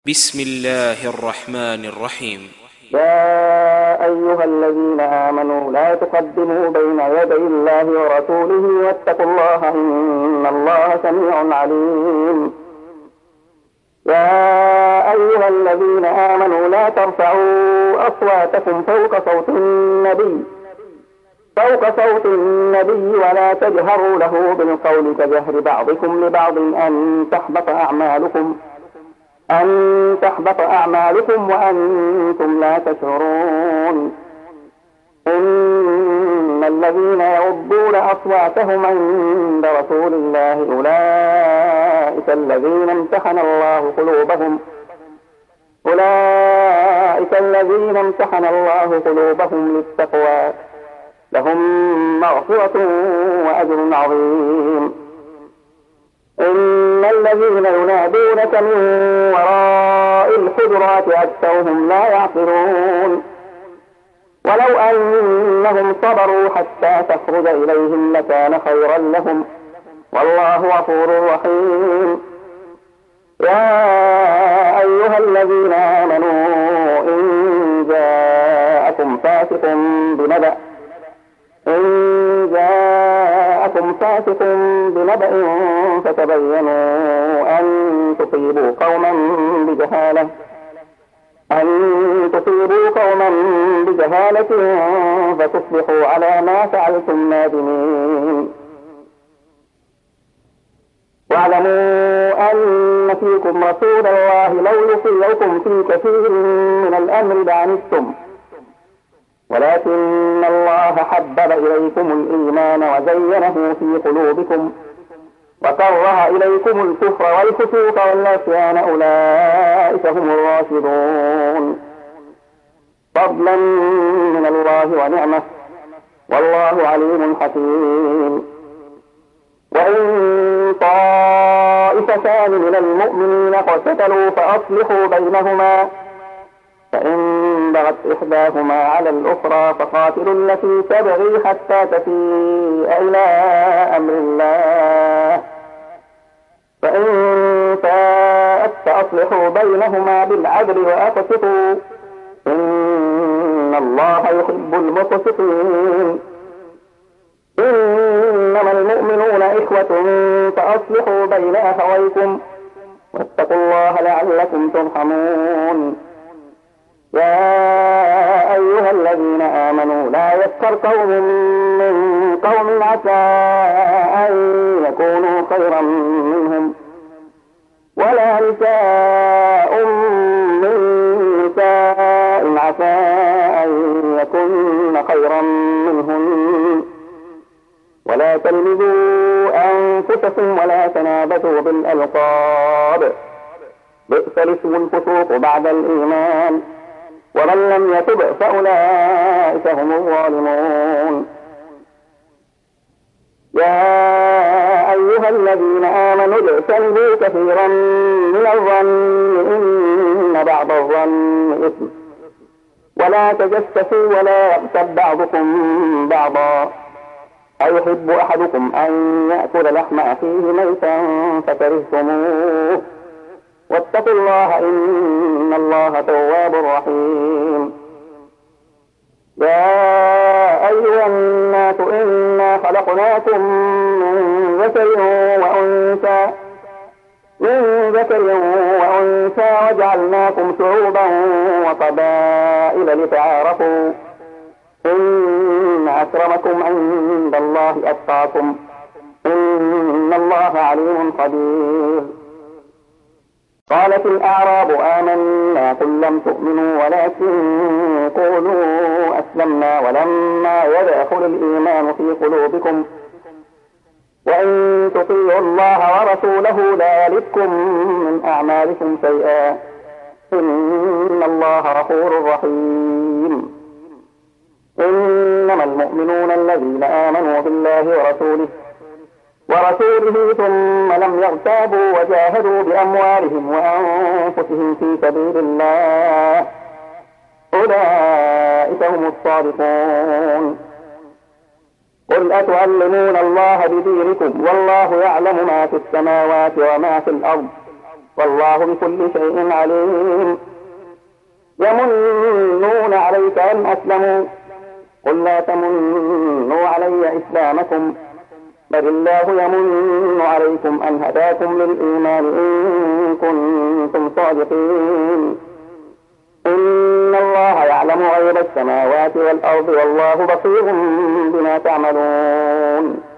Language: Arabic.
بسم الله الرحمن الرحيم. يا أيها الذين آمنوا لا تقدموا بين يدي الله ورسوله واتقوا الله إن الله سميع عليم. يا أيها الذين آمنوا لا ترفعوا أصواتكم فوق صوت النبي ولا تجهروا له بالقول كجهر بعضكم لبعض أن تحبط أعمالكم وأنتم لا تشعرون. إن الذين يغضون أصواتهم عند رسول الله أولئك الذين امتحن الله قلوبهم للتقوى لهم مغفرة وأجر عظيم. إن الذين ينادونك من وراء الحجرات أكثرهم لا يعقلون. ولو أنهم صبروا حتى تخرج إليهم لكان خيرا لهم والله غفور رحيم. يا أيها الذين آمنوا إن جاءكم فاسق بنبأ فتبينوا أن تصيبوا قوما بجهالة فتصبحوا على ما فعلتم نادمين. واعلموا أن فيكم رسول الله لو يطيعكم في كثير من الأمر لعنتم ولكن الله حبب إليكم الإيمان وزينه في قلوبكم وكره إليكم الكفر والفسوق والعصيان أولئك هم الراشدون. فضلا من الله ونعمة والله عليم حكيم. وإن طائفتان من المؤمنين اقتتلوا فأصلحوا بينهما فإن بغت إحداهما على الأخرى فقاتلوا التي تبغي حتى تفيء إلى أمر الله فإن فاءت فأصلحوا بينهما بالعدل وأقسطوا إن الله يحب المقسطين. إنما المؤمنون إخوة فأصلحوا بين أخويكم واتقوا الله لعلكم ترحمون. يا أيها الذين آمنوا لا يسخر قوم من قوم عسى أن يكونوا خيرا منهم ولا نساء من نساء عسى أن يكون خيرا منهن ولا تلمزوا أنفسكم ولا تنابزوا بالألقاب بئس الاسم الفسوق بعد الإيمان ومن لم يتب فأولئك هم الظالمون. يا أيها الذين آمنوا اجتنبوا كثيرا من الظن إن بعض الظن إثم ولا تجسسوا ولا يغتب بعضكم بعضا أيحب أحدكم أن يأكل لحم أخيه ميتا فكرهتموه واتقوا الله إن الله تواب رحيم. يا أيها الناس إنا خلقناكم من ذكر وأنثى وجعلناكم شعوبا وقبائل لتعارفوا إن أكرمكم عند الله أتقاكم إن الله عليم خبير. قالت الأعراب آمنا قل لم تؤمنوا ولكن قولوا أسلمنا ولما يدخل الإيمان في قلوبكم وإن تطيعوا الله ورسوله لا يلدكم من أعمالكم شيئا إن الله غفور رحيم. إنما المؤمنون الذين آمنوا بالله ورسوله ثم لم يرتابوا وجاهدوا بأموالهم وأنفسهم في سبيل الله أولئك هم الصادقون. قل أتعلمون الله بدينكم والله يعلم ما في السماوات وما في الأرض والله بكل شيء عليم. يمنون عليك أن أسلموا قل لا تمنوا علي إسلامكم بل الله يمن عليكم أن هداكم للإيمان إن كنتم صادقين. إن الله يعلم غيب السماوات والأرض والله بصير بما تعملون.